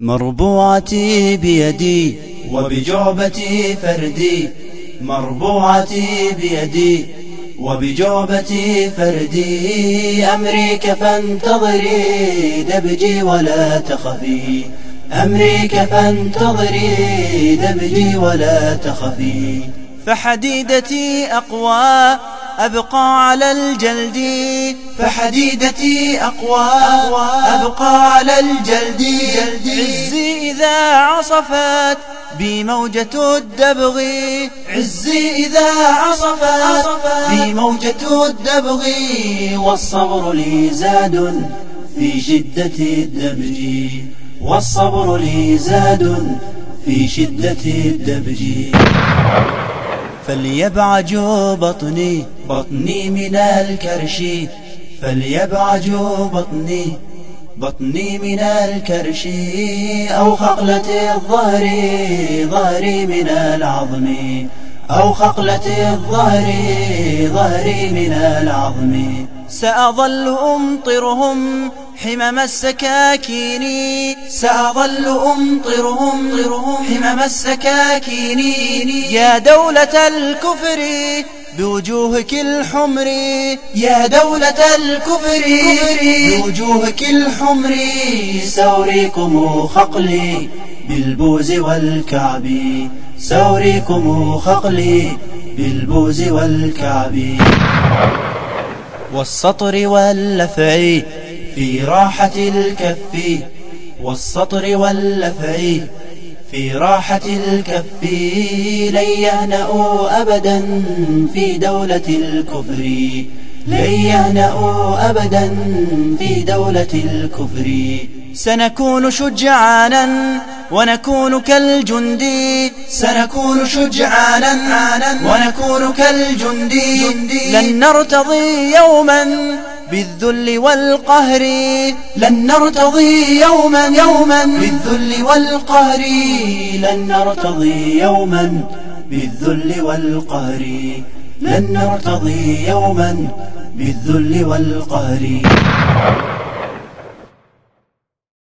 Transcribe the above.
مربوعتي بيدي وبجعبتي فردي، مربوعتي بيدي وبجعبتي فردي. أمريك فانتظري دبجي ولا تخفي، أمريك فانتظري دبجي ولا تخفي. فحديدتي أقوى أبقى على الجلد، فحديدتي أقوى أبقى على الجلد. عزي إذا عصفت بي موجة الدبغ، عزي إذا عصفت بي موجة الدبغ. والصبر لي زاد في شدة الدبج، والصبر لي زاد في شدة الدبج. فليبعج بطني بطني من الكرش، فليبعج بطني بطني من الكرش. أو خقلة الظهر ظهري من العظم، أو خقلة الظهر ظهري من العظم. سأظل أمطرهم حمم السكاكين، سأظل أمطرهم حمم السكاكين. يا دولة الكفر بوجوهك الحمر، يا دولة الكفر بوجوهك الحمر. سأريكم خقلي بالبوز والكعب، سأريكم خقلي بالبوز والكعب. والسطر واللفع في راحة الكف، والسطر واللفع في راحة الكف. لن يهنأوا أبدا في دولة الكفر، لن يهنأوا أبدا في دولة الكفر. سنكون شجعانا ونكون كالجندي، سنكون شجعانا ونكون كالجندي. لن نرتضي يوما بالذل والقهر، لن نرتضي يوما بالذل والقهر. لن نرتضي يوما بالذل والقهر، لن نرتضي يوما بالذل والقهر.